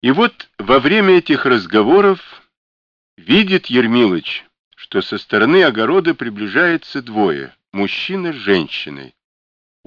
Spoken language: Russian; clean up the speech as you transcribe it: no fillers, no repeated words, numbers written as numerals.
И вот во время этих разговоров видит Ермилыч, что со стороны огорода приближается двое, мужчина с женщиной,